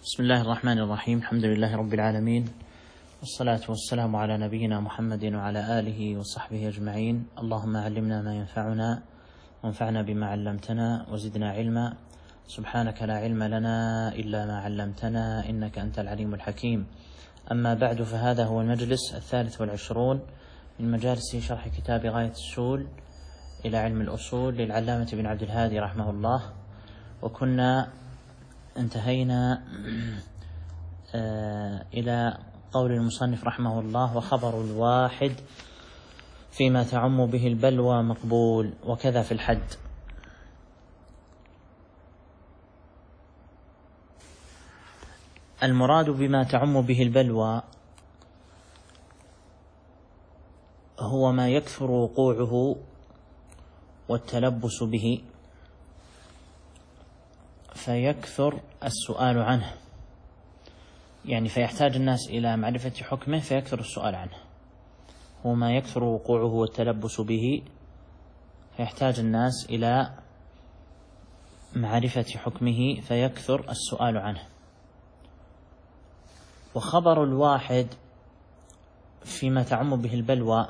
بسم الله الرحمن الرحيم. الحمد لله رب العالمين، والصلاة والسلام على نبينا محمد وعلى آله وصحبه أجمعين. اللهم علمنا ما ينفعنا وانفعنا بما علمتنا وزدنا علما. سبحانك لا علم لنا إلا ما علمتنا إنك أنت العليم الحكيم. أما بعد، فهذا هو المجلس 23 من مجالس شرح كتاب غاية السول إلى علم الأصول للعلامة بن عبد الهادي رحمه الله. وكنا انتهينا إلى قول المصنف رحمه الله: وخبر الواحد فيما تعم به البلوى مقبول، وكذا في الحد. المراد بما تعم به البلوى هو ما يكثر وقوعه والتلبس به، فيكثر السؤال عنه، يعني فيحتاج الناس إلى معرفة حكمه فيكثر السؤال عنه. هو ما يكثر وقوعه والتلبس به فيحتاج الناس إلى معرفة حكمه فيكثر السؤال عنه. وخبر الواحد فيما تعم به البلوى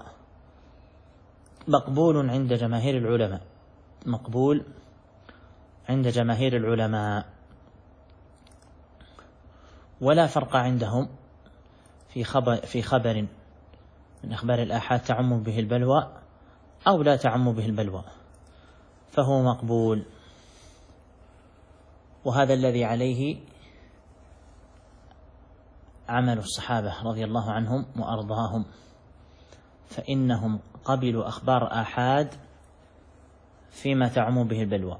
مقبول عند جماهير العلماء، مقبول عند جماهير العلماء، ولا فرق عندهم في خبر من أخبار الآحاد تعم به البلوى أو لا تعم به البلوى، فهو مقبول. وهذا الذي عليه عمل الصحابة رضي الله عنهم وأرضاهم، فإنهم قبلوا أخبار آحاد فيما تعم به البلوى.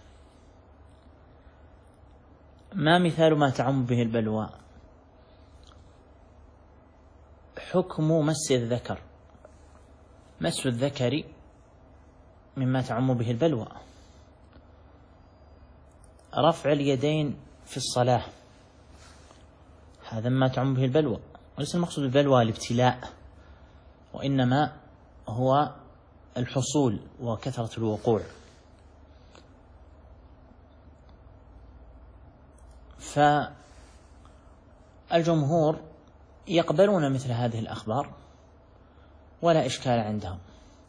ما مثال ما تعم به البلوى؟ حكم مس الذكر، مس الذكر مما تعم به البلوى. رفع اليدين في الصلاة هذا ما تعم به البلوى، وليس المقصود بالبلوى الابتلاء، وإنما هو الحصول وكثرة الوقوع. فالجمهور يقبلون مثل هذه الأخبار ولا إشكال عندهم،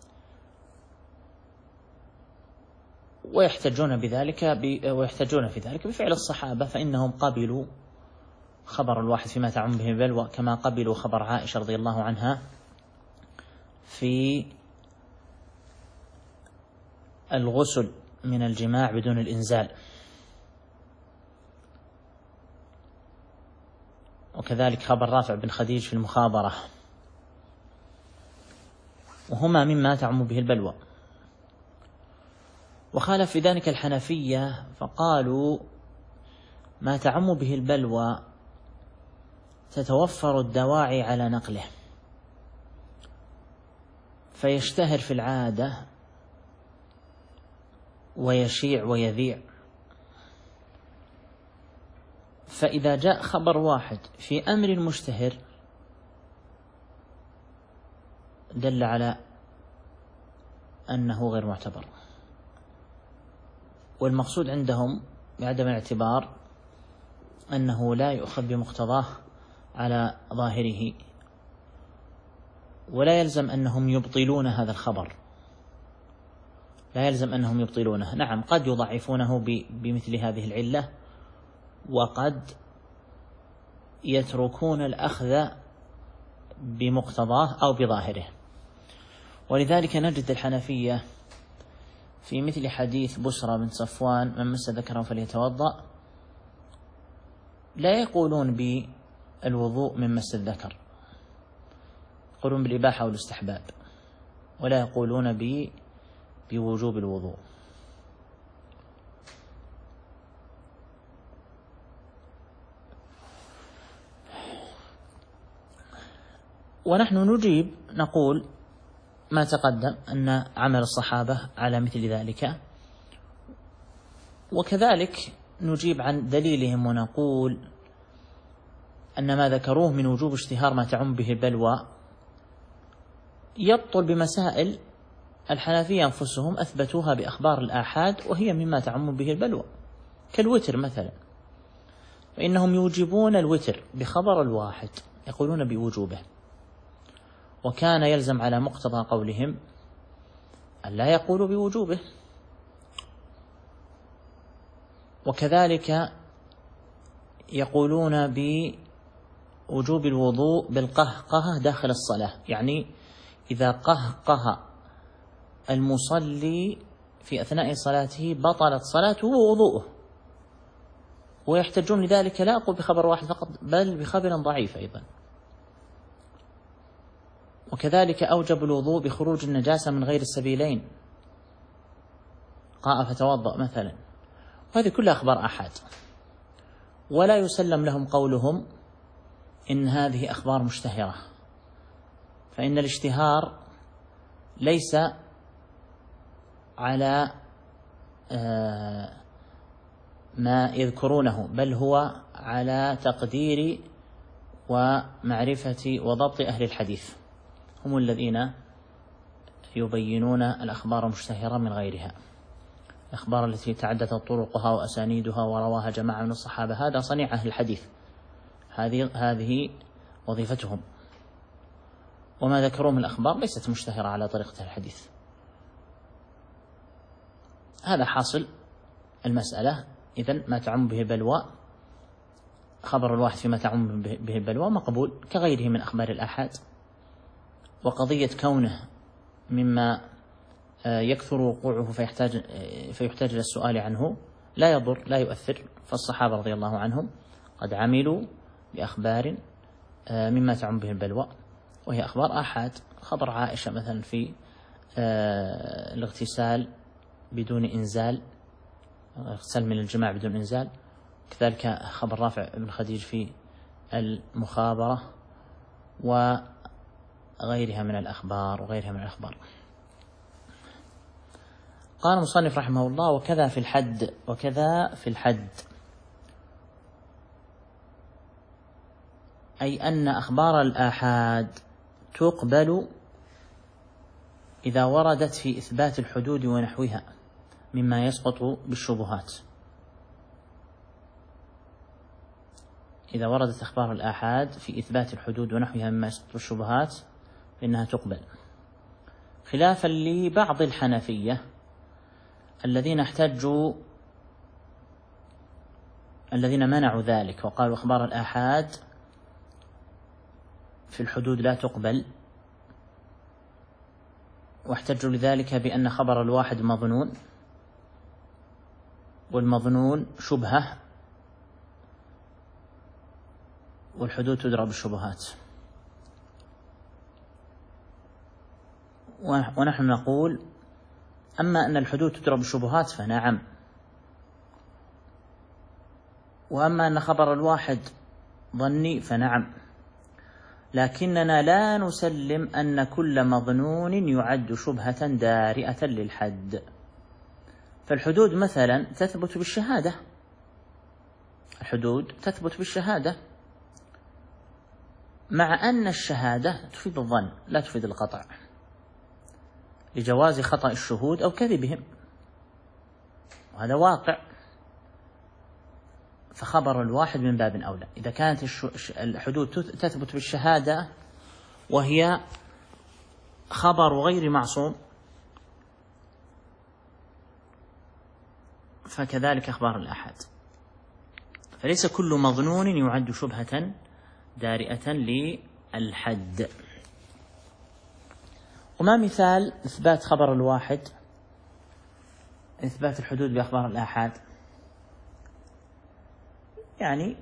ويحتجون في ذلك بفعل الصحابة، فإنهم قبلوا خبر الواحد فيما تعم به البلوى كما قبلوا خبر عائشة رضي الله عنها في الغسل من الجماع بدون الإنزال، وكذلك خبر رافع بن خديج في المخابرة، وهما مما تعم به البلوى. وخالف في ذلك الحنفية فقالوا ما تعم به البلوى تتوفر الدواعي على نقله، فيشتهر في العادة ويشيع ويذيع. فإذا جاء خبر واحد في أمر مشتهر دل على أنه غير معتبر، والمقصود عندهم بعدم الاعتبار أنه لا يؤخذ بمقتضاه على ظاهره، ولا يلزم أنهم يبطلون هذا الخبر، لا يلزم أنهم يبطلونه. نعم، قد يضعفونه بمثل هذه العلة، وقد يتركون الأخذ بمقتضاه أو بظاهره. ولذلك نجد الحنفية في مثل حديث بسرى بن صفوان: من مس ذكره فليتوضأ، لا يقولون بالوضوء من مس الذكر، يقولون بالإباحة والاستحباب، ولا يقولون بوجوب الوضوء. ونحن نجيب نقول ما تقدم أن عمل الصحابة على مثل ذلك، وكذلك نجيب عن دليلهم ونقول أن ما ذكروه من وجوب اشتهار ما تعم به البلوى يبطل بمسائل الحنفية أنفسهم أثبتوها بأخبار الآحاد، وهي مما تعم به البلوى، كالوتر مثلا. فإنهم يوجبون الوتر بخبر الواحد، يقولون بوجوبه، وكان يلزم على مقتضى قولهم أن لا يقولوا بوجوبه. وكذلك يقولون بوجوب الوضوء بالقهقه داخل الصلاة، يعني إذا قهقه المصلي في أثناء صلاته بطلت صلاته ووضوءه، ويحتجون لذلك لا أقول بخبر واحد فقط بل بخبر ضعيف أيضا. وكذلك أوجب الوضوء بخروج النجاسة من غير السبيلين، قاء فتوضأ مثلا، وهذه كلها أخبار آحاد، ولا يسلم لهم قولهم إن هذه أخبار مشتهرة، فإن الاشتهار ليس على ما يذكرونه، بل هو على تقدير ومعرفة وضبط أهل الحديث، هم الذين يبينون الأخبار مشتهرة من غيرها، الأخبار التي تعددت طرقها وأسانيدها ورواها جماعة من الصحابة، هذا صنيع أهل الحديث، هذه وظيفتهم، وما ذكروه من الأخبار ليست مشتهرة على طريقة الحديث. هذا حاصل المسألة. إذن ما تعم به بلوى، خبر الواحد فيما تعم به بلوى مقبول كغيره من أخبار الآحاد. وقضية كونه مما يكثر وقوعه فيحتاج إلى السؤال عنه لا يضر لا يؤثر، فالصحابة رضي الله عنهم قد عملوا بأخبار مما تعم به البلوى، وهي أخبار آحاد. خبر عائشة مثلا في الاغتسال بدون إنزال، اغتسال من الجماع بدون إنزال، كذلك خبر رافع بن خديج في المخابرة، وغيرها من الأخبار قال المصنف رحمه الله: وكذا في الحد، أي أن أخبار الآحاد تقبل إذا وردت في إثبات الحدود ونحوها مما يسقط بالشبهات. إذا وردت أخبار الآحاد في إثبات الحدود ونحوها مما يسقط بالشبهات فإنها تقبل، خلافا لبعض الحنفية الذين منعوا ذلك وقالوا أخبار الآحاد في الحدود لا تقبل، واحتجوا لذلك بأن خبر الواحد مظنون، والمظنون شبهة، والحدود تدرى بالشبهات. ونحن نقول: أما أن الحدود تدرى بالشبهات فنعم، وأما أن خبر الواحد ظني فنعم، لكننا لا نسلم أن كل مظنون يعد شبهة دارئة للحد. فالحدود مثلا تثبت بالشهادة، الحدود تثبت بالشهادة، مع أن الشهادة تفيد الظن لا تفيد القطع، لجواز خطأ الشهود أو كذبهم، وهذا واقع. فخبر الواحد من باب أولى إذا كانت الحدود تثبت بالشهادة وهي خبر غير معصوم، فكذلك أخبار الآحاد. فليس كل مظنون يعد شبهة دارئة للحد. وما مثال إثبات خبر الواحد، إثبات الحدود بأخبار الآحاد؟ يعني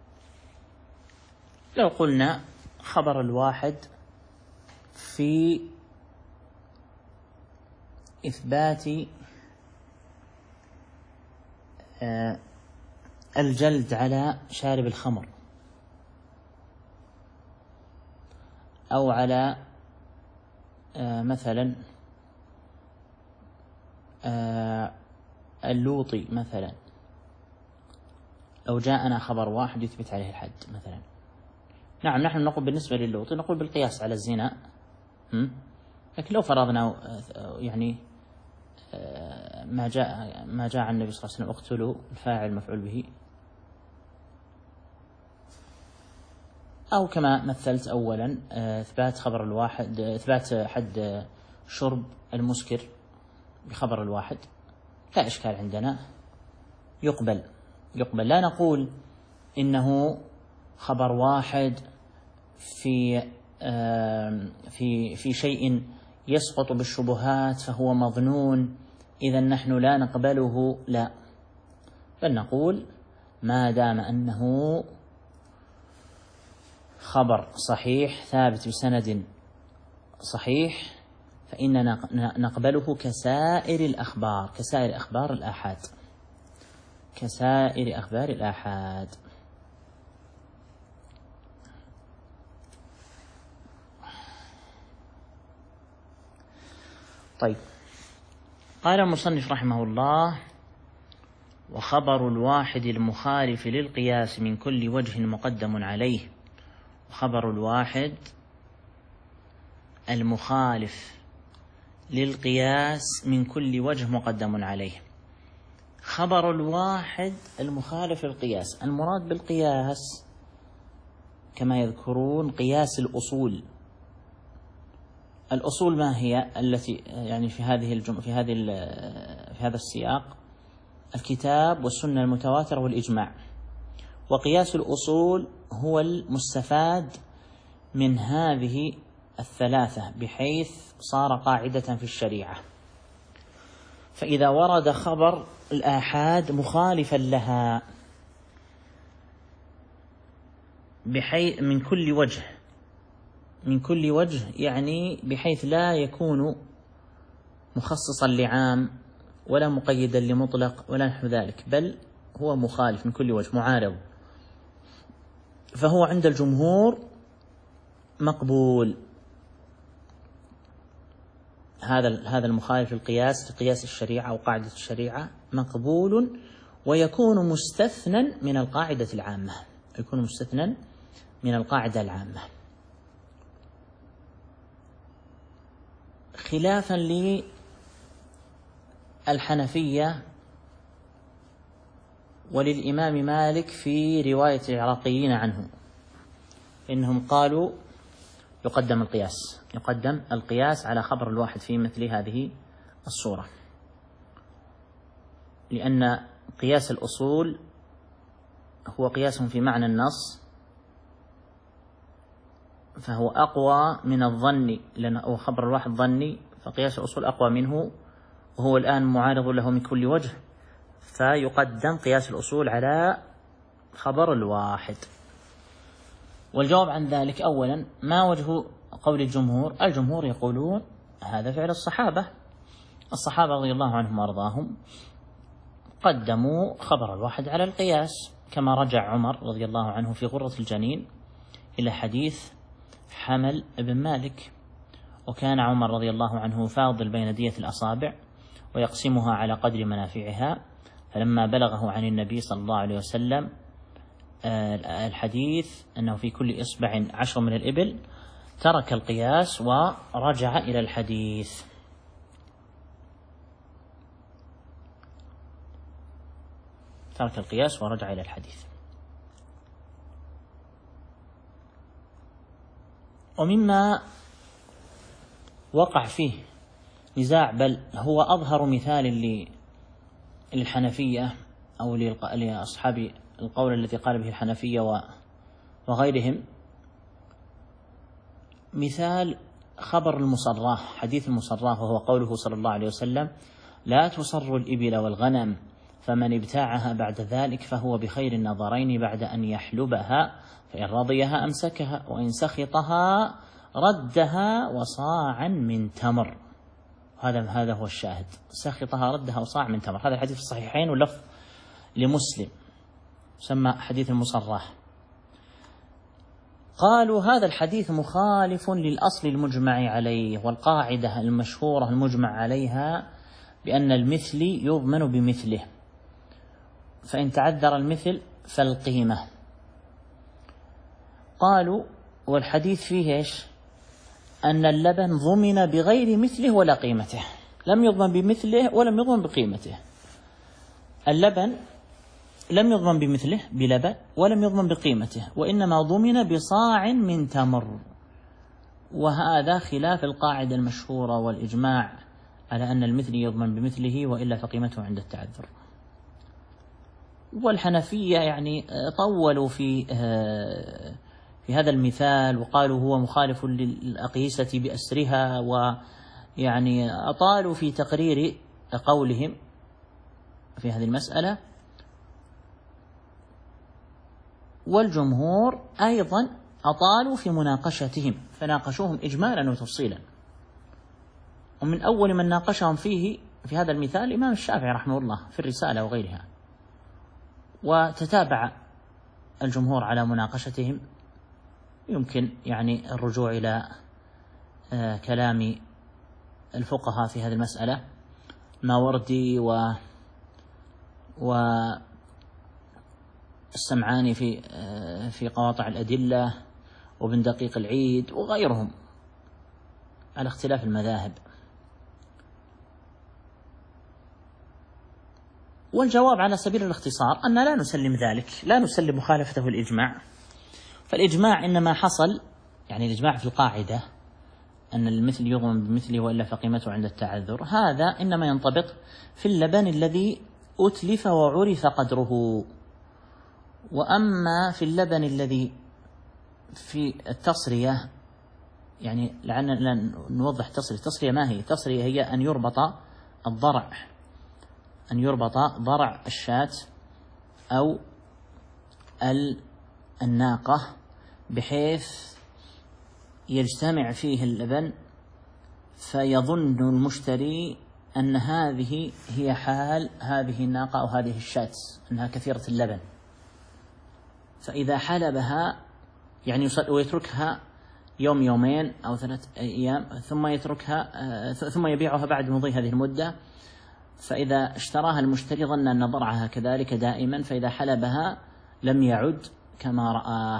لو قلنا خبر الواحد في إثبات الجلد على شارب الخمر، أو على مثلا اللوطي مثلا، لو جاءنا خبر واحد يثبت عليه الحد مثلا، نعم نحن نقول بالنسبة للوطي نقول بالقياس على الزنا، لكن لو فرضنا يعني ما جاء عن النبي صلى الله عليه وسلم اقتلوا الفاعل مفعول به، أو كما مثلت أولا إثبات خبر الواحد، إثبات حد شرب المسكر بخبر الواحد لا إشكال عندنا، يقبل لا نقول إنه خبر واحد في شيء يسقط بالشبهات فهو مظنون إذا نحن لا نقبله، لا، بل نقول ما دام أنه خبر صحيح ثابت بسند صحيح فإننا نقبله كسائر الأخبار، كسائر أخبار الآحاد، كسائر أخبار الآحاد. طيب، قال المصنف رحمه الله: وخبر الواحد المخالف للقياس من كل وجه مقدم عليه. خبر الواحد المخالف للقياس من كل وجه مقدم عليه. خبر الواحد المخالف للقياس، المراد بالقياس كما يذكرون قياس الأصول. الأصول ما هي التي يعني في هذا السياق؟ الكتاب والسنة المتواترة والإجماع. وقياس الأصول هو المستفاد من هذه الثلاثة بحيث صار قاعدة في الشريعة. فإذا ورد خبر الآحاد مخالفا لها بحيث من كل وجه يعني بحيث لا يكون مخصصا لعام ولا مقيدا لمطلق ولا نحو ذلك، بل هو مخالف من كل وجه، معارض، فهو عند الجمهور مقبول. هذا المخالف للقياس، لقياس الشريعة أو قاعدة الشريعة، مقبول ويكون مستثنى من القاعدة العامة، يكون مستثنى من القاعدة العامة، خلافا للحنفية وللإمام مالك في رواية العراقيين عنه، إنهم قالوا يقدم القياس على خبر الواحد في مثل هذه الصورة، لأن قياس الأصول هو قياس في معنى النص، فهو أقوى من الظن، لأنه خبر الواحد ظني، فقياس الأصول أقوى منه، وهو الآن معارض له من كل وجه، فيقدم قياس الأصول على خبر الواحد. والجواب عن ذلك: أولا، ما وجه قول الجمهور؟ الجمهور يقولون هذا فعل الصحابة رضي الله عنهم وأرضاهم، قدموا خبر الواحد على القياس، كما رجع عمر رضي الله عنه في غرة الجنين إلى حديث حمل بن مالك، وكان عمر رضي الله عنه يفاضل بين دية الأصابع ويقسمها على قدر منافعها، فلما بلغه عن النبي صلى الله عليه وسلم الحديث أنه في كل إصبع 10 من الإبل، ترك القياس ورجع إلى الحديث. ومما وقع فيه نزاع، بل هو أظهر مثال للحنفية أو لأصحاب القول الذي قال به الحنفية وغيرهم، مثال خبر المصراة، حديث المصراة، وهو قوله صلى الله عليه وسلم: لا تصر الإبل والغنم، فمن ابتاعها بعد ذلك فهو بخير النظرين بعد أن يحلبها، فإن رضيها أمسكها وإن سخطها ردها وصاعا من تمر. هذا هو الشاهد، سخطها ردها وصاع من تمر. هذا الحديث في الصحيحين واللفظ لمسلم، سمى حديث المصراة. قالوا هذا الحديث مخالف للأصل المجمع عليه، والقاعدة المشهورة المجمع عليها بأن المثل يضمن بمثله، فإن تعذر المثل فالقيمة. قالوا والحديث فيه إيش؟ أن اللبن ضمن بغير مثله ولا قيمته، لم يضمن بمثله ولم يضمن بقيمته. اللبن لم يضمن بمثله بلبن ولم يضمن بقيمته، وإنما ضمن بصاع من تمر، وهذا خلاف القاعدة المشهورة والإجماع على أن المثل يضمن بمثله وإلا فقيمته عند التعذر. والحنفية يعني طولوا في هذا المثال وقالوا هو مخالف للأقيسة بأسرها، ويعني أطالوا في تقرير قولهم في هذه المسألة. والجمهور أيضا أطالوا في مناقشتهم، فناقشوهم إجمالا وتفصيلا. ومن أول من ناقشهم في هذا المثال الإمام الشافعي رحمه الله في الرسالة وغيرها. وتتابع الجمهور على مناقشتهم، يمكن يعني الرجوع إلى كلام الفقهاء في هذه المسألة، ماوردي والسمعاني في قواطع الأدلة، وابن دقيق العيد وغيرهم على اختلاف المذاهب. والجواب على سبيل الاختصار أن لا نسلم ذلك، لا نسلم مخالفته الإجماع. فالإجماع إنما حصل، يعني الإجماع في القاعدة أن المثل يضمن بمثله وإلا فقيمته عند التعذر، هذا إنما ينطبق في اللبن الذي أتلف وعرف قدره. وأما في اللبن الذي في التصرية، يعني لعلنا نوضح التصرية ما هي. التصرية هي أن يربط ضرع الشاة أو الناقة بحيث يجتمع فيه اللبن، فيظن المشتري أن هذه هي حال هذه الناقة أو هذه الشاة، أنها كثيرة اللبن، فإذا حلبها يعني ويتركها يوم يومين أو 3 أيام ثم يبيعها بعد مضي هذه المدة، فإذا اشتراها المشتري ظن أن ضرعها كذلك دائما، فإذا حلبها لم يعد كما رآه.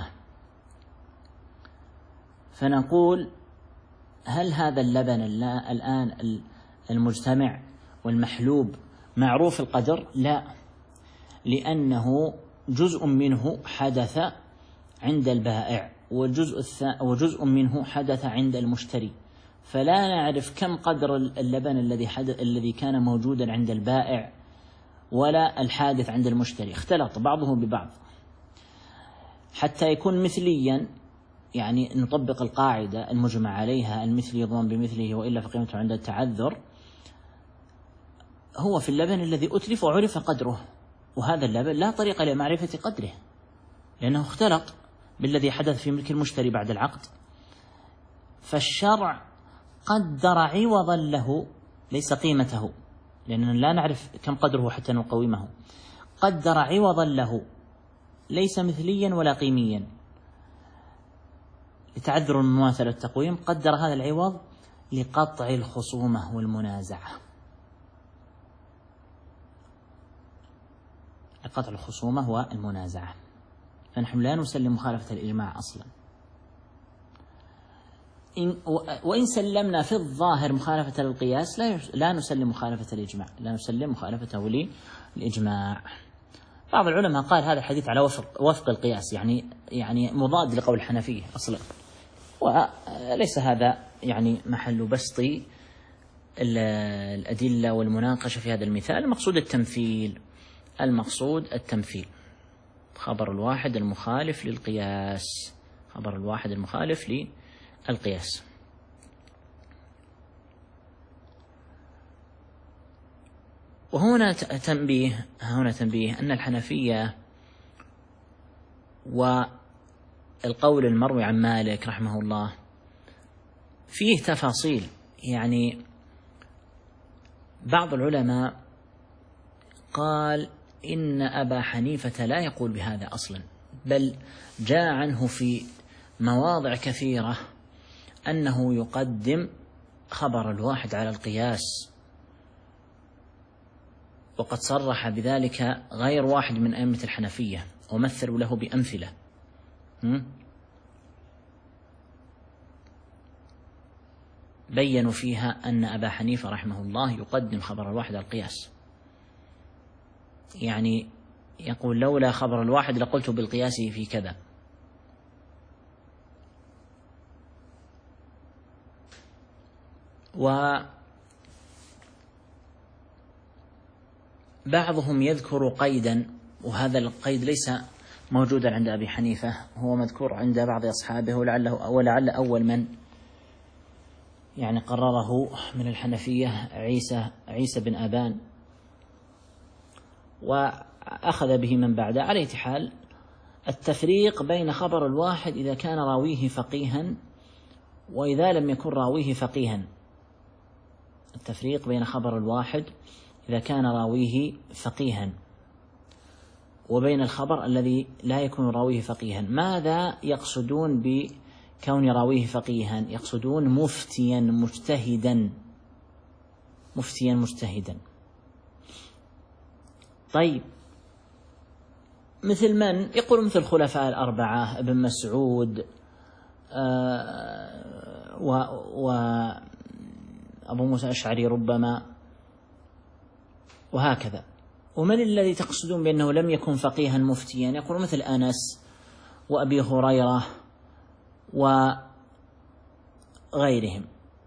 فنقول هل هذا اللبن الآن المجتمع والمحلوب معروف القدر؟ لا، لأنه جزء منه حدث عند البائع وجزء منه حدث عند المشتري، فلا نعرف كم قدر اللبن الذي كان موجودا عند البائع ولا الحادث عند المشتري، اختلط بعضه ببعض. حتى يكون مثليا، يعني نطبق القاعدة المجمع عليها المثل يضمن بمثله وإلا فقيمته عند التعذر، هو في اللبن الذي أتلف وعرف قدره، وهذا اللبن لا طريقة لمعرفة قدره لأنه اختلط بالذي حدث في ملك المشتري بعد العقد. فالشرع قدر عوضا له ليس قيمته، لأننا لا نعرف كم قدره حتى نقومه، قدر عوضا له ليس مثليا ولا قيميا لتعذر المماثلة التقويم، قدر هذا العوض لقطع الخصومة والمنازعة، لقطع الخصومة والمنازعة. فنحن لا نسلم مخالفة الإجماع أصلا. وإن سلمنا في الظاهر مخالفة للقياس لا نسلم مخالفة الإجماع، لا نسلم مخالفته للإجماع. بعض العلماء قال هذا الحديث على وفق القياس، يعني مضاد لقول الحنفية أصلا، وليس هذا يعني محل بسط الأدلة والمناقشة في هذا المثال. المقصود التمثيل، خبر الواحد المخالف للقياس، خبر الواحد المخالف للقياس. وهنا تنبيه أن الحنفية والقول المروي عن مالك رحمه الله فيه تفاصيل. يعني بعض العلماء قال إن أبا حنيفة لا يقول بهذا أصلا، بل جاء عنه في مواضع كثيرة أنه يقدم خبر الواحد على القياس، وقد صرح بذلك غير واحد من أئمة الحنفية ومثلوا له بأمثلة. بيّنوا فيها أن أبا حنيفة رحمه الله يقدم خبر الواحد على القياس، يعني يقول لولا خبر الواحد لقلت بالقياس في كذا. وبعضهم يذكر قيدا، وهذا القيد ليس موجودا عند أبي حنيفة، هو مذكور عند بعض أصحابه، ولعل أول من يعني قرره من الحنفية عيسى بن أبان، وأخذ به من بعده. على أي حال التفريق بين خبر الواحد إذا كان راويه فقيها وإذا لم يكن راويه فقيها، التفريق بين خبر الواحد إذا كان راويه فقيها وبين الخبر الذي لا يكون راويه فقيها. ماذا يقصدون بكون راويه فقيها؟ يقصدون مفتيا مجتهدا. طيب مثل من؟ يقول مثل الخلفاء الأربعة، ابن مسعود وأبو موسى الأشعري ربما، وهكذا. ومن الذي تقصدون بأنه لم يكن فقيها مفتيا؟ يقول مثل أنس وأبي هريرة وغيرهم.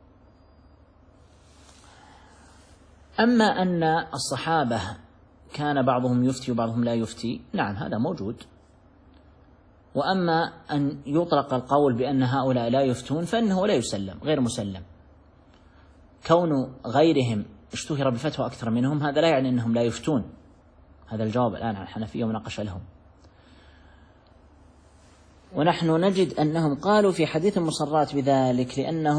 أما أن الصحابة كان بعضهم يفتي وبعضهم لا يفتي، نعم هذا موجود. وأما أن يطلق القول بأن هؤلاء لا يفتون فإنه لا يسلم، غير مسلم. كون غيرهم اشتهر بفتوى أكثر منهم هذا لا يعني أنهم لا يفتون. هذا الجواب الآن عن الحنفية ومناقشة لهم. ونحن نجد أنهم قالوا في حديث المصرات بذلك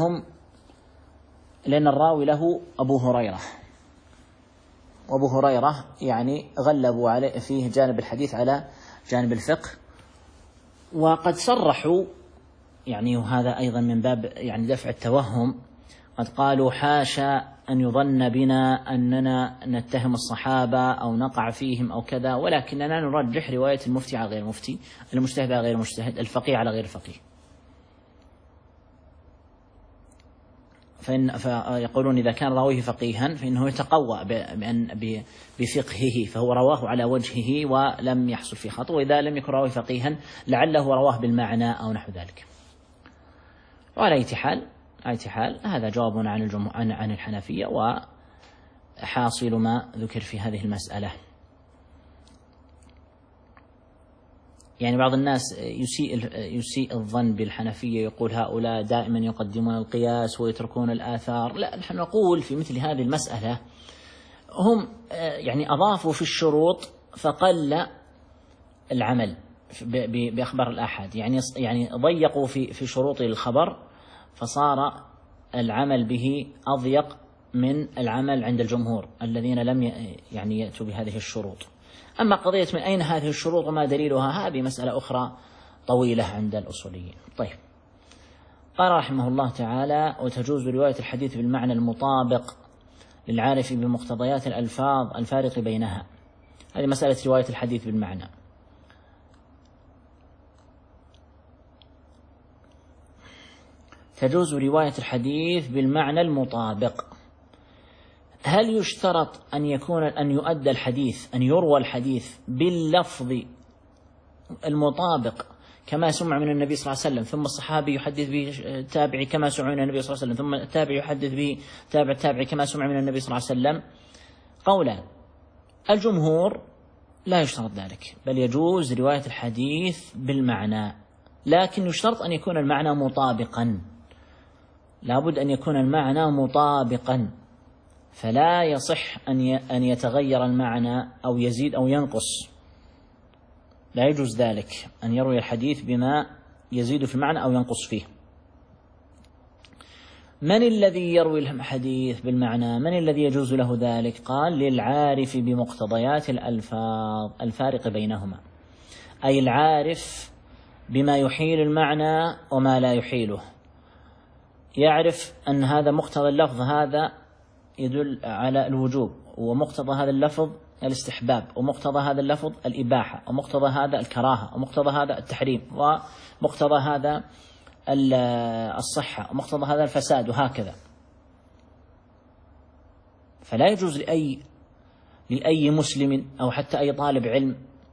لأن الراوي له أبو هريرة، وأبو هريرة يعني غلبوا عليه فيه جانب الحديث على جانب الفقه، وقد صرحوا يعني، وهذا أيضا من باب يعني دفع التوهم، قد قالوا حاشا أن يظن بنا أننا نتهم الصحابة أو نقع فيهم أو كذا، ولكننا نرجح رواية المفتي على غير المفتي، المجتهد على غير المجتهد، الفقيه على غير الفقيه. فيقولون إذا كان راويه فقيها فإنه يتقوى بفقهه، فهو رواه على وجهه ولم يحصل فيه خطأ، وإذا لم يكن راويه فقيها لعله رواه بالمعنى أو نحو ذلك. وعلى أي حال هذا جواب عن الحنفية، وحاصل ما ذكر في هذه المسألة. يعني بعض الناس يسيء الظن بالحنفية، يقول هؤلاء دائما يقدمون القياس ويتركون الآثار. لا، نحن نقول في مثل هذه المسألة هم يعني أضافوا في الشروط فقل العمل بأخبار الآحاد، يعني ضيقوا في شروط الخبر فصار العمل به أضيق من العمل عند الجمهور الذين لم يعني يأتوا بهذه الشروط. أما قضية من أين هذه الشروط وما دليلها هذه مسألة أخرى طويلة عند الأصوليين. طيب، قال رحمه الله تعالى: وتجوز رواية الحديث بالمعنى المطابق للعارف بمقتضيات الألفاظ الفارق بينها. هذه مسألة رواية الحديث بالمعنى. تجوز رواية الحديث بالمعنى المطابق. هل يشترط أن يؤدى الحديث، أن يروى الحديث باللفظ المطابق كما سمع من النبي صلى الله عليه وسلم، ثم الصحابي يحدث به التابعي كما سمع من النبي صلى الله عليه وسلم، ثم التابعي يحدث به تابع التابعي كما سمع من النبي صلى الله عليه وسلم؟ قولان. الجمهور لا يشترط ذلك، بل يجوز رواية الحديث بالمعنى، لكن يشترط أن يكون المعنى مطابقا، لابد أن يكون المعنى مطابقا، فلا يصح أن يتغير المعنى أو يزيد أو ينقص، لا يجوز ذلك أن يروي الحديث بما يزيد في المعنى أو ينقص فيه. من الذي يروي الحديث بالمعنى؟ من الذي يجوز له ذلك؟ قال: للعارف بمقتضيات الألفاظ الفارق بينهما، أي العارف بما يحيل المعنى وما لا يحيله، يعرف أن هذا مقتضى اللفظ هذا يدل على الوجوب، ومقتضى هذا اللفظ الاستحباب، ومقتضى هذا اللفظ الإباحة، ومقتضى هذا الكراهة، ومقتضى هذا التحريم، ومقتضى هذا الصحة، ومقتضى هذا الفساد، وهكذا. فلا يجوز لأي مسلم أو حتى أي طالب علم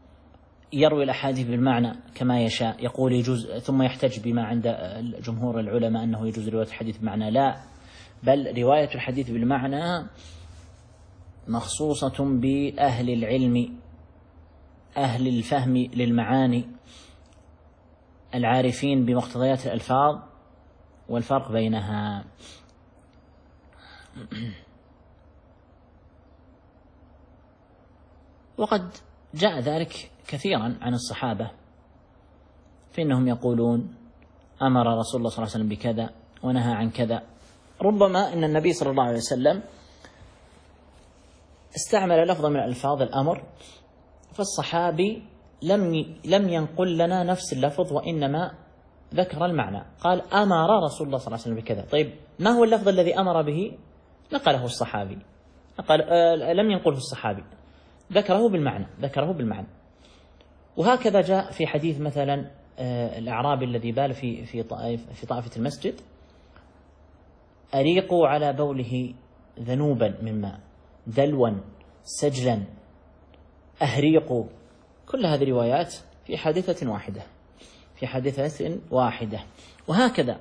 يروي الأحاديث بالمعنى كما يشاء، يقول يجوز، ثم يحتج بما عند جمهور العلماء أنه يجوز رواية الحديث بالمعنى. لا، بل رواية الحديث بالمعنى مخصوصة بأهل العلم، أهل الفهم للمعاني، العارفين بمقتضيات الألفاظ والفرق بينها. وقد جاء ذلك كثيرا عن الصحابة، فإنهم يقولون أمر رسول الله صلى الله عليه وسلم بكذا ونهى عن كذا. ربما أن النبي صلى الله عليه وسلم استعمل لفظا من ألفاظ الأمر، فالصحابي لم ينقل لنا نفس اللفظ، وإنما ذكر المعنى، قال أمر رسول الله صلى الله عليه وسلم بكذا. طيب ما هو اللفظ الذي أمر به؟ نقله الصحابي، لم ينقله الصحابي، ذكره بالمعنى. وهكذا جاء في حديث مثلا الأعرابي الذي بال في طائفة المسجد، أريقوا على بوله ذنوبا من ماء، دلوا، سجلا، أهريقوا، كل هذه روايات في حادثة واحدة. وهكذا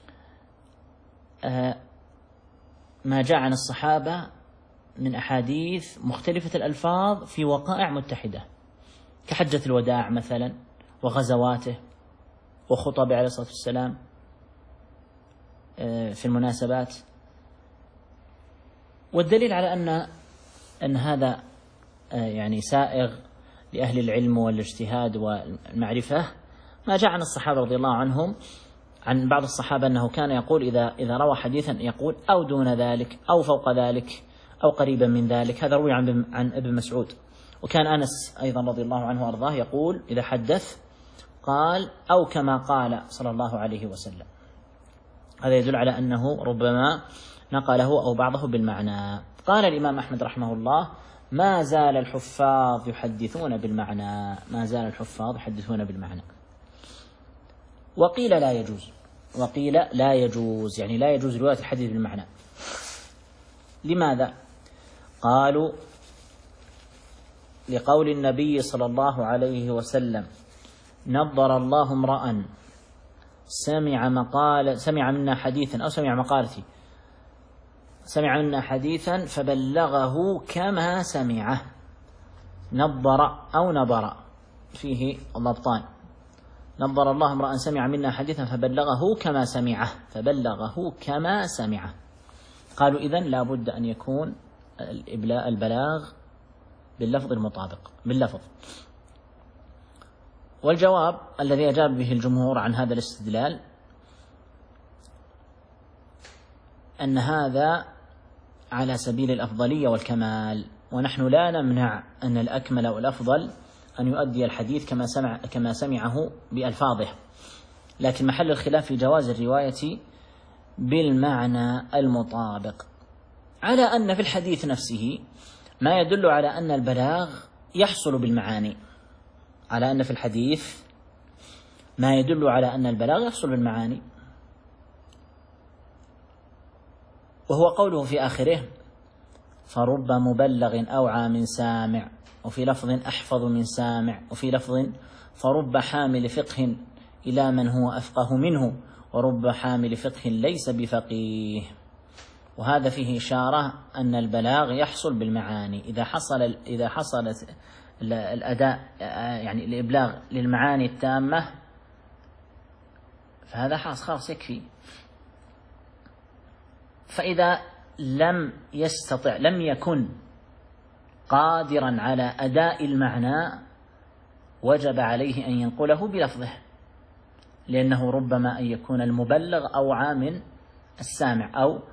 ما جاء عن الصحابة من أحاديث مختلفة الألفاظ في وقائع متحدة، كحجة الوداع مثلا، وغزواته، وخطبه عليه الصلاة والسلام في المناسبات. والدليل على أن هذا يعني سائغ لأهل العلم والاجتهاد والمعرفة ما جاء عن الصحابة رضي الله عنهم، عن بعض الصحابة أنه كان يقول إذا روى حديثا يقول أو دون ذلك أو فوق ذلك أو قريبا من ذلك. هذا روي عن ابن مسعود. وكان أنس أيضا رضي الله عنه وأرضاه يقول إذا حدث قال أو كما قال صلى الله عليه وسلم. هذا يدل على أنه ربما نقله أو بعضه بالمعنى. قال الإمام أحمد رحمه الله ما زال الحفاظ يحدثون بالمعنى. وقيل لا يجوز، يعني لا يجوز رواية الحديث بالمعنى. لماذا؟ قالوا لقول النبي صلى الله عليه وسلم نضر الله امرأ سمع منا حديثا أو سمع مقالتي، سمع منا حديثا فبلغه كما سمعه. نضر أو نبر فيه ضبطان. نضر الله امرأ سمع منا حديثا فبلغه كما سمعه. قالوا إذن لا بد أن يكون البلاغ باللفظ المطابق باللفظ. والجواب الذي أجاب به الجمهور عن هذا الاستدلال أن هذا على سبيل الأفضلية والكمال، ونحن لا نمنع أن الأكمل والأفضل أن يؤدي الحديث كما سمعه بألفاظه، لكن محل الخلاف في جواز الرواية بالمعنى المطابق، على أن في الحديث نفسه ما يدل على أن البلاغ يحصل بالمعاني، وهو قوله في آخره فرب مبلغ أوعى من سامع، وفي لفظ أحفظ من سامع، وفي لفظ فرب حامل فقه إلى من هو أفقه منه، ورب حامل فقه ليس بفقيه. وهذا فيه إشارة أن البلاغ يحصل بالمعاني. إذا حصلت الأداء يعني الإبلاغ للمعاني التامة فهذا خلاص يكفي. فإذا لم يكن قادرا على أداء المعنى وجب عليه أن ينقله بلفظه، لأنه ربما أن يكون المبلغ أوعى من السامع، أو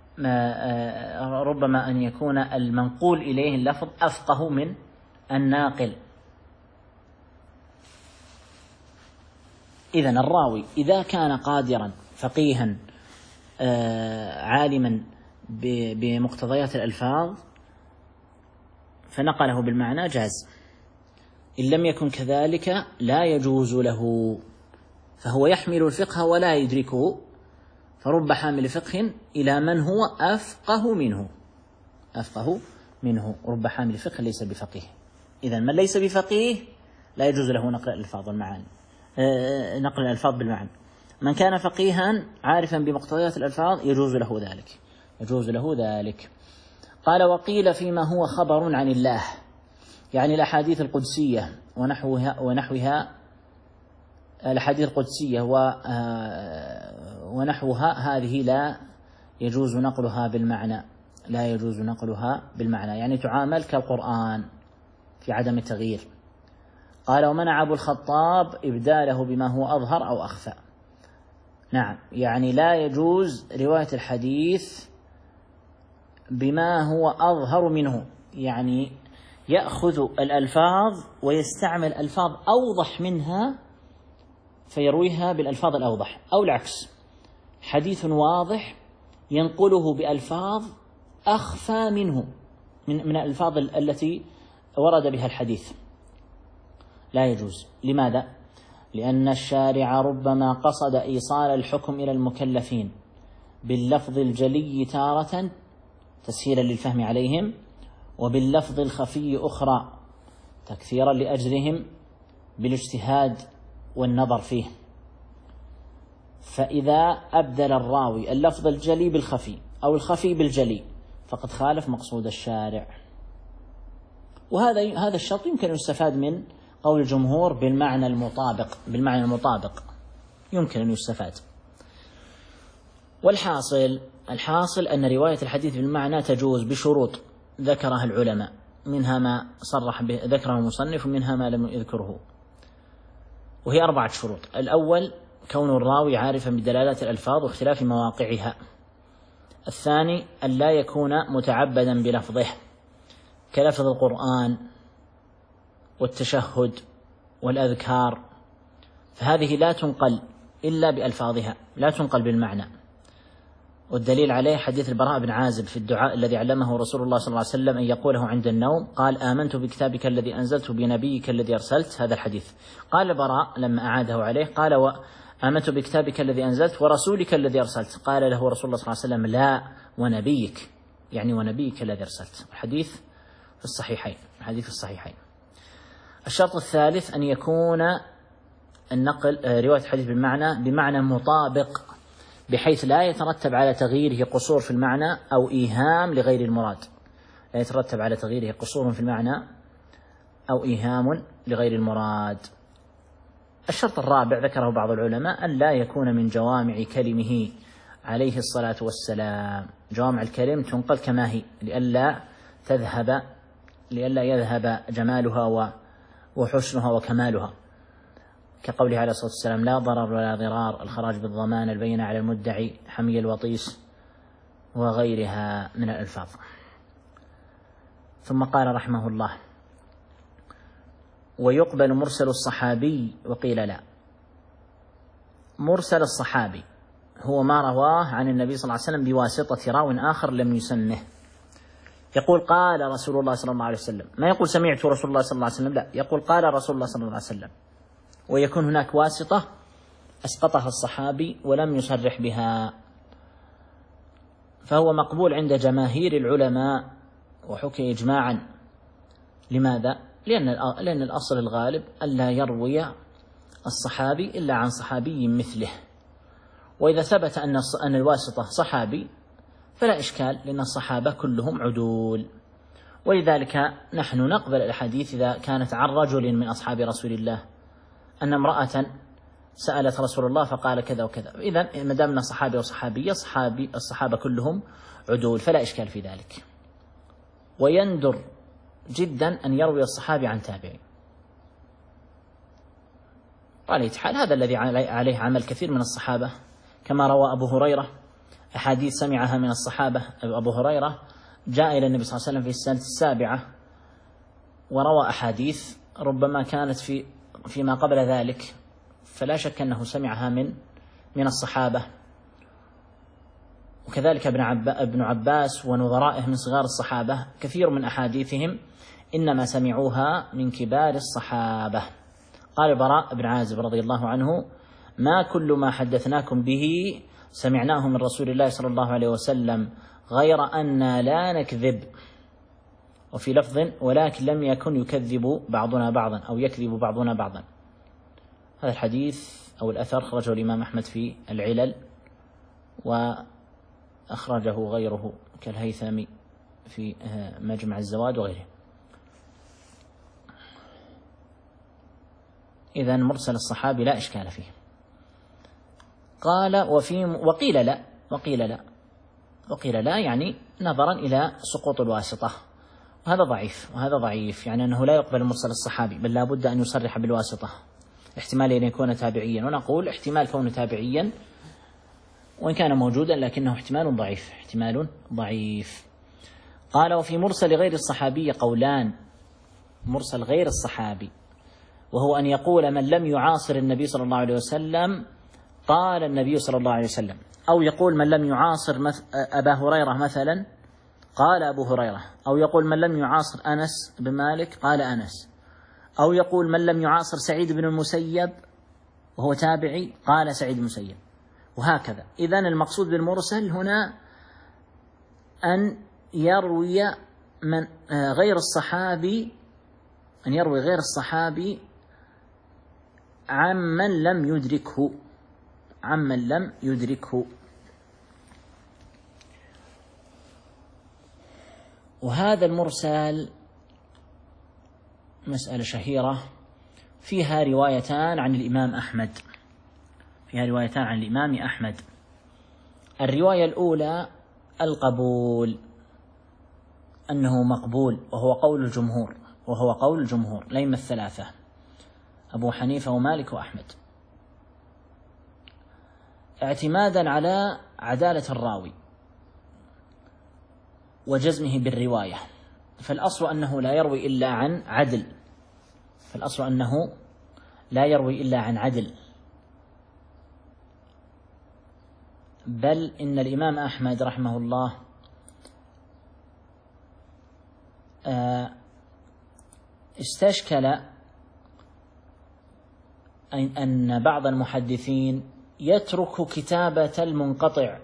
ربما أن يكون المنقول إليه اللفظ أفقه من الناقل. إذن الراوي إذا كان قادرا فقيها عالما بمقتضيات الألفاظ فنقله بالمعنى جاز. إن لم يكن كذلك لا يجوز له، فهو يحمل الفقه ولا يدركه، فرب حامل فقه إلى من هو أفقه منه. رب حامل فقه ليس بفقيه. إذن من ليس بفقيه لا يجوز له نقل الألفاظ والمعاني، نقل الألفاظ بالمعنى. من كان فقيها عارفا بمقتضيات الألفاظ يجوز له ذلك. قال: وقيل فيما هو خبر عن الله، يعني الأحاديث القدسية ونحوها الأحاديث القدسية ونحوها هذه لا يجوز نقلها بالمعنى، يعني تعامل كالقرآن في عدم التغيير. قال: ومنع أبو الخطاب إبداله بما هو أظهر أو أخفى. نعم، يعني لا يجوز رواية الحديث بما هو أظهر منه، يعني يأخذ الألفاظ ويستعمل ألفاظ أوضح منها فيرويها بالألفاظ الأوضح، أو العكس، حديث واضح ينقله بألفاظ أخفى منه من الألفاظ التي ورد بها الحديث. لا يجوز. لماذا؟ لأن الشارع ربما قصد إيصال الحكم إلى المكلفين باللفظ الجلي تارة تسهيلا للفهم عليهم، وباللفظ الخفي أخرى تكثيرا لأجرهم بالاجتهاد والنظر فيه. فإذا أبدل الراوي اللفظ الجلي بالخفي أو الخفي بالجلي فقد خالف مقصود الشارع. وهذا الشرط يمكن أن يستفاد من قول الجمهور بالمعنى المطابق يمكن أن يستفاد. والحاصل أن رواية الحديث بالمعنى تجوز بشروط ذكرها العلماء، منها ما صرح به ذكره المصنف ومنها ما لم يذكره، وهي 4 شروط. الأول: كون الراوي عارفا بدلالات الألفاظ واختلاف مواقعها. الثاني: أن لا يكون متعبدا بلفظه كلفظ القرآن والتشهد والأذكار، فهذه لا تنقل إلا بألفاظها، لا تنقل بالمعنى. والدليل عليه حديث البراء بن عازب في الدعاء الذي علمه رسول الله صلى الله عليه وسلم أن يقوله عند النوم، قال: آمنت بكتابك الذي أنزلت بنبيك الذي أرسلت. هذا الحديث. قال البراء لما أعاده عليه قال: وآمنت بكتابك الذي أنزلت ورسولك الذي أرسلت. قال له رسول الله صلى الله عليه وسلم: لا، ونبيك، يعني ونبيك الذي أرسلت. الحديث في الصحيحين. الشرط الثالث: أن يكون النقل رواية الحديث بمعنى مطابق، بحيث لا يترتب على تغييره قصور في المعنى أو إيهام لغير المراد. لا يترتب على تغييره قصور في المعنى أو إيهام لغير المراد. الشرط الرابع ذكره بعض العلماء: أن لا يكون من جوامع كلمه عليه الصلاة والسلام. جوامع الكلم تنقل كما هي لئلا يذهب جمالها وحسنها وكمالها، كقوله عليه الصلاة والسلام: لا ضرر ولا ضرار، الخراج بالضمان، البينة على المدعي، حمي الوطيس، وغيرها من الألفاظ. ثم قال رحمه الله: ويقبل مرسل الصحابي. وقيل لا. مرسل الصحابي هو ما رواه عن النبي صلى الله عليه وسلم بواسطة راو آخر لم يسمه. يقول: قال رسول الله صلى الله عليه وسلم، ما يقول سمعت رسول الله صلى الله عليه وسلم، لا، يقول قال رسول الله صلى الله عليه وسلم، ويكون هناك واسطة أسقطها الصحابي ولم يصرح بها، فهو مقبول عند جماهير العلماء وحكي إجماعا. لماذا؟ لأن الأصل الغالب ألا يروي الصحابي إلا عن صحابي مثله، وإذا ثبت أن الواسطة صحابي فلا إشكال، لأن الصحابة كلهم عدول. ولذلك نحن نقبل الحديث إذا كانت عن رجل من أصحاب رسول الله، أن امرأة سألت رسول الله فقال كذا وكذا، إذن ما دامنا صحابي وصحابية، الصحابة كلهم عدول، فلا إشكال في ذلك. ويندر جدا أن يروي الصحابي عن تابعي. على حال هذا الذي عليه عمل كثير من الصحابة، كما روى أبو هريرة أحاديث سمعها من الصحابة. أبو هريرة جاء إلى النبي صلى الله عليه وسلم في السنة 7 وروى أحاديث ربما كانت فيما قبل ذلك، فلا شك أنه سمعها من الصحابة. وكذلك ابن عباس ونظرائه من صغار الصحابة كثير من أحاديثهم إنما سمعوها من كبار الصحابة. قال البراء بن عازب رضي الله عنه: ما كل ما حدثناكم به سمعناه من رسول الله صلى الله عليه وسلم، غير أن لا نكذب، وفي لفظ ولكن لم يكن يكذب بعضنا بعضا أو يكذب بعضنا بعضا. هذا الحديث أو الأثر خرجه الإمام أحمد في العلل، وأخرجه غيره كالهيثمي في مجمع الزواد وغيره. إذن مرسل الصحابي لا إشكال فيه. قال وقيل لا يعني نظرا إلى سقوط الواسطة، وهذا ضعيف يعني أنه لا يقبل مرسل الصحابي، بل لا بد أن يصرح بالواسطة، احتمال أن يكون تابعيا، ونقول احتمال كونه تابعيا وإن كان موجودا لكنه احتمال ضعيف. قال وفي مرسل غير الصحابي قولان. مرسل غير الصحابي وهو أن يقول من لم يعاصر النبي صلى الله عليه وسلم قال النبي صلى الله عليه وسلم، أو يقول من لم يعاصر أبا هريرة مثلا قال أبو هريرة، أو يقول من لم يعاصر أنس بن مالك قال أنس، أو يقول من لم يعاصر سعيد بن المسيب وهو تابعي قال سعيد بن المسيب، وهكذا. إذن المقصود بالمرسل هنا أن يروي من غير الصحابي عمن لم يدركه. وهذا المرسل مسألة شهيرة فيها روايتان عن الإمام أحمد. الرواية الأولى القبول، أنه مقبول، وهو قول الجمهور ليم الثلاثة أبو حنيفة ومالك وأحمد، اعتمادا على عدالة الراوي وجزمه بالرواية، فالأصل أنه لا يروي إلا عن عدل، بل إن الإمام أحمد رحمه الله استشكل أن بعض المحدثين يترك كتابة المنقطع،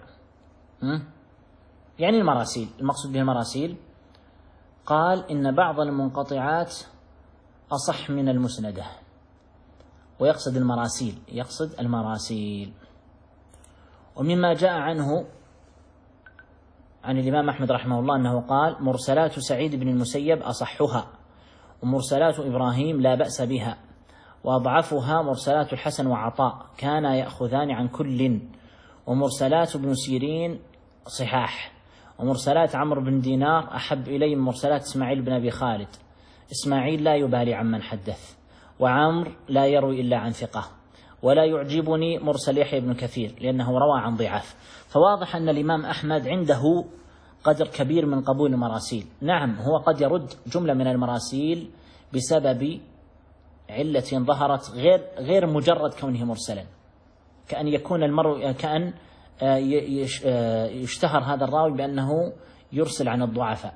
يعني المراسيل، المقصود بها المراسيل، قال إن بعض المنقطعات أصح من المسندة، ويقصد المراسيل. ومما جاء عنه عن الإمام أحمد رحمه الله أنه قال مرسلات سعيد بن المسيب أصحها، ومرسلات إبراهيم لا بأس بها، وأضعفها مرسلات الحسن وعطاء كانا يأخذان عن كل، ومرسلات ابن سيرين صحاح، ومرسلات عمرو بن دينار أحب إلي من مرسلات إسماعيل بن أبي خالد. إسماعيل لا يبالي عمن حدث، وعمر لا يروي إلا عن ثقة، ولا يعجبني مرسل يحيى بن كثير لأنه روى عن ضعاف. فواضح أن الإمام أحمد عنده قدر كبير من قبول المراسيل. نعم، هو قد يرد جملة من المراسيل بسبب علة ظهرت غير مجرد كونه مرسلا، كأن يكون كأن يشتهر هذا الراوي بأنه يرسل عن الضعفاء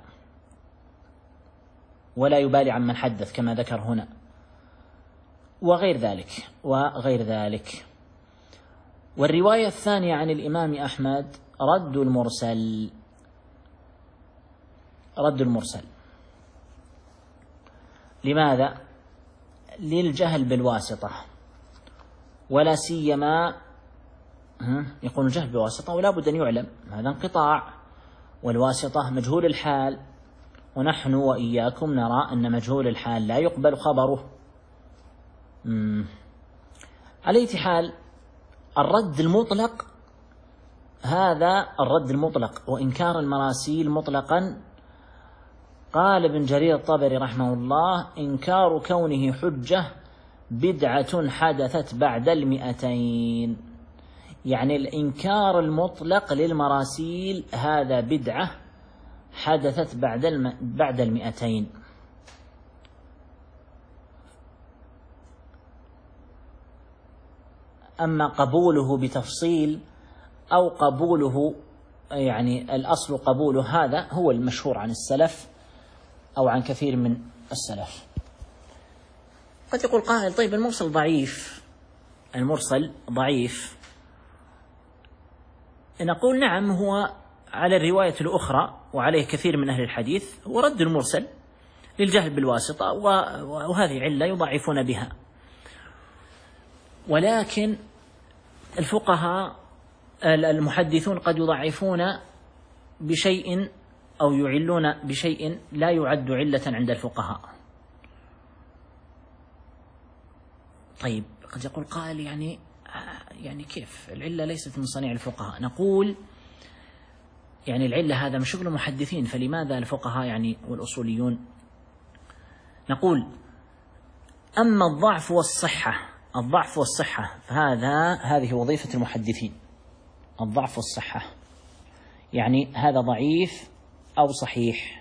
ولا يبالي عمن حدث كما ذكر هنا، وغير ذلك. والرواية الثانية عن الإمام أحمد رد المرسل. لماذا؟ للجهل بالواسطة، ولا سيما يقول الجهل بالواسطة ولا بد أن يعلم هذا انقطاع، والواسطة مجهول الحال، ونحن وإياكم نرى أن مجهول الحال لا يقبل خبره. على أي حال الرد المطلق، هذا الرد المطلق وإنكار المراسيل مطلقا، قال ابن جرير الطبري رحمه الله إنكار كونه حجة بدعة حدثت بعد 200، يعني الإنكار المطلق للمراسيل هذا بدعة حدثت بعد 200. أما قبوله بتفصيل أو قبوله يعني الأصل قبوله، هذا هو المشهور عن السلف أو عن كثير من السلف. قد يقول قائل طيب المرسل ضعيف. نقول نعم، هو على الرواية الأخرى وعليه كثير من أهل الحديث هو رد المرسل، للجهل بالواسطة، وهذه علة يضعفون بها. ولكن الفقهاء المحدثون قد يضعفون بشيء أو يعلون بشيء لا يعد علة عند الفقهاء. طيب قد يقول قائل يعني كيف العلة ليست من صنيع الفقهاء؟ نقول يعني العلة هذا من شغل المحدثين، فلماذا الفقهاء والأصوليون؟ نقول أما الضعف والصحة فهذه وظيفة المحدثين، الضعف والصحة، يعني هذا ضعيف أو صحيح.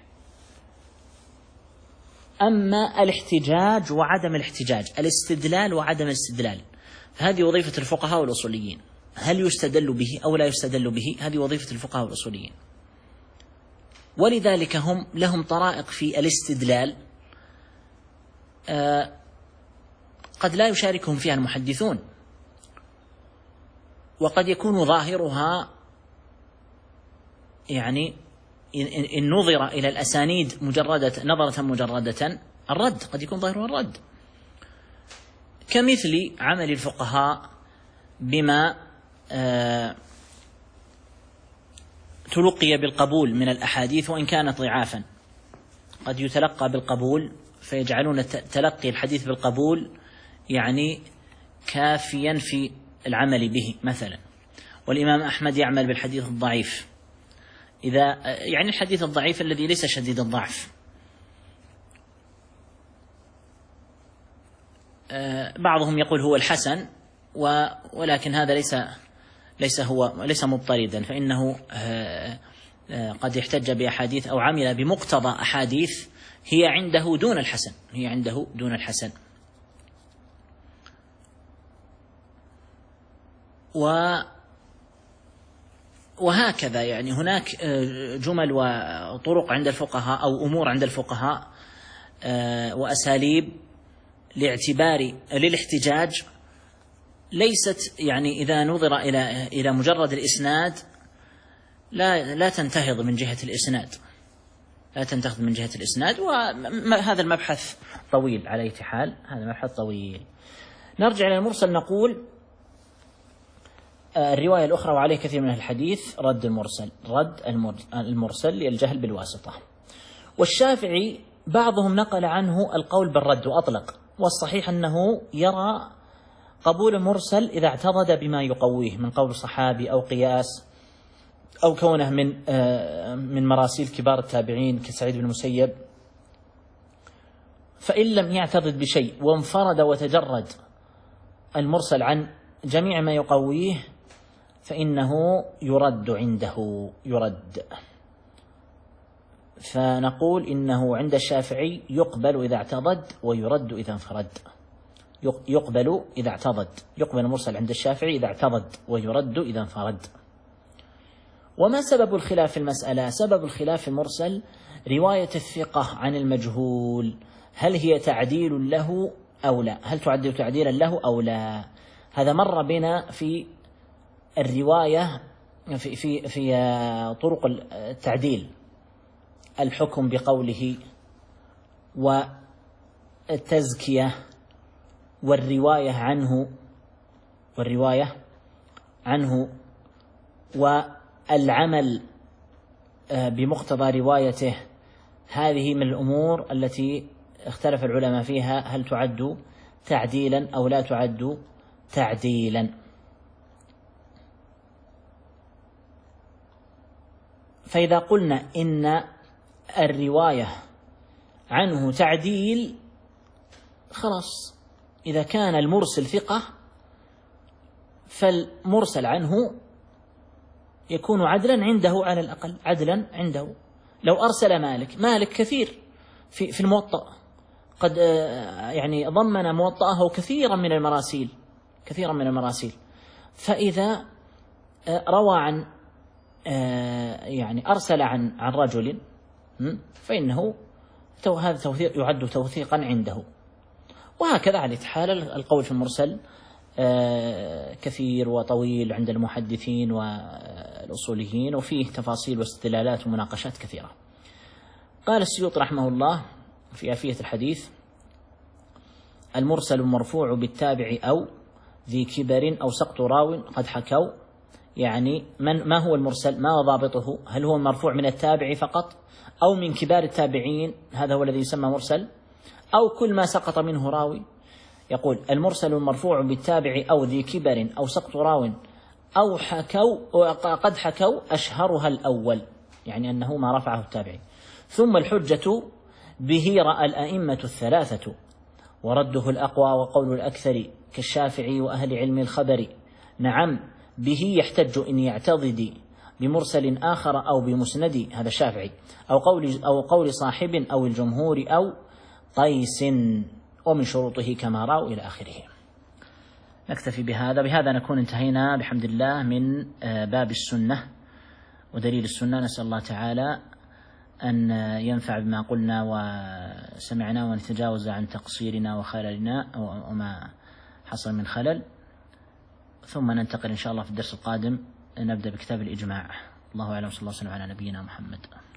أما الاحتجاج وعدم الاحتجاج، الاستدلال وعدم الاستدلال، فهذه وظيفة الفقهاء والأصوليين. هل يستدل به أو لا يستدل به؟ هذه وظيفة الفقهاء والأصوليين. ولذلك هم لهم طرائق في الاستدلال قد لا يشاركهم فيها المحدثون، وقد يكون ظاهرها إن نظر إلى الأسانيد نظرة مجردة الرد، قد يكون ظاهرها الرد، كمثل عمل الفقهاء بما تلقي بالقبول من الأحاديث وإن كانت ضعافا. قد يتلقى بالقبول فيجعلون تلقي الحديث بالقبول كافيا في العمل به مثلا. والإمام أحمد يعمل بالحديث الضعيف، الحديث الضعيف الذي ليس شديد الضعف. بعضهم يقول هو الحسن، ولكن هذا ليس مضطردا، فإنه قد يحتج بأحاديث أو عمل بمقتضى أحاديث هي عنده دون الحسن. وهكذا هناك جمل وطرق عند الفقهاء أو أمور عند الفقهاء وأساليب للاحتجاج ليست إذا نظر إلى مجرد الإسناد لا تنتهض من جهة الإسناد، وهذا المبحث طويل على أي حال، هذا مبحث طويل. نرجع إلى المرسل، نقول الرواية الأخرى وعليه كثير من الحديث رد المرسل للجهل بالواسطة. والشافعي بعضهم نقل عنه القول بالرد وأطلق، والصحيح أنه يرى قبول المرسل إذا اعتضد بما يقويه من قول صحابي أو قياس أو كونه من مراسيل كبار التابعين كسعيد بن المسيب. فإن لم يعتضد بشيء وانفرد وتجرد المرسل عن جميع ما يقويه فإنه يرد عنده. فنقول إنه عند الشافعي يقبل إذا اعتضد ويرد إذا انفرد. يقبل المرسل عند الشافعي إذا اعتضد ويرد إذا انفرد. وما سبب الخلاف في المسألة؟ سبب الخلاف في المرسل رواية الثقة عن المجهول، هل هي تعديل له أو لا؟ هل تعد تعديلا له أو لا؟ هذا مر بنا في الرواية في طرق التعديل، الحكم بقوله والتزكية والرواية عنه والعمل بمقتضى روايته. هذه من الأمور التي اختلف العلماء فيها، هل تعد تعديلا أو لا تعد تعديلا. فإذا قلنا إن الرواية عنه تعديل، خلاص إذا كان المرسل ثقة فالمرسل عنه يكون عدلا عنده، على الأقل عدلا عنده. لو أرسل مالك كثير في الموطأ، قد ضمن موطأه كثيرا من المراسيل، فإذا روى عن أرسل عن رجل فإنه هذا توثيق يعد توثيقا عنده. وهكذا على حال القول في المرسل كثير وطويل عند المحدثين والأصوليين، وفيه تفاصيل واستدلالات ومناقشات كثيرة. قال السيوطي رحمه الله: في آفية الحديث: المرسل المرفوع بالتابع أو ذي كبر أو سقط راو قد حكوا. يعني ما هو المرسل؟ ما ضابطه؟ هل هو المرفوع من التابع فقط أو من كبار التابعين؟ هذا هو الذي يسمى مرسل، أو كل ما سقط منه راوي. يقول: المرسل المرفوع بالتابع أو ذي كبر أو سقط راو أو حكوا قد حكوا، أشهرها الأول، يعني أنه ما رفعه التابعي. ثم الحجة به رأى الأئمة الثلاثة، ورده الأقوى وقول الأكثر كالشافعي وأهل علم الخبر. نعم به يحتج إن يعتضد بمرسل آخر أو بمسند، هذا الشافعي، أو قول صاحب أو الجمهور أو قيس، ومن شروطه كما رأوا إلى آخره. نكتفي بهذا نكون انتهينا بحمد الله من باب السنة ودليل السنة. نسأل الله تعالى أن ينفع بما قلنا وسمعنا، ونتجاوز عن تقصيرنا وخللنا وما حصل من خلل. ثم ننتقل إن شاء الله في الدرس القادم، نبدأ بكتاب الإجماع. الله أعلم، صلى الله عليه وسلم على نبينا محمد.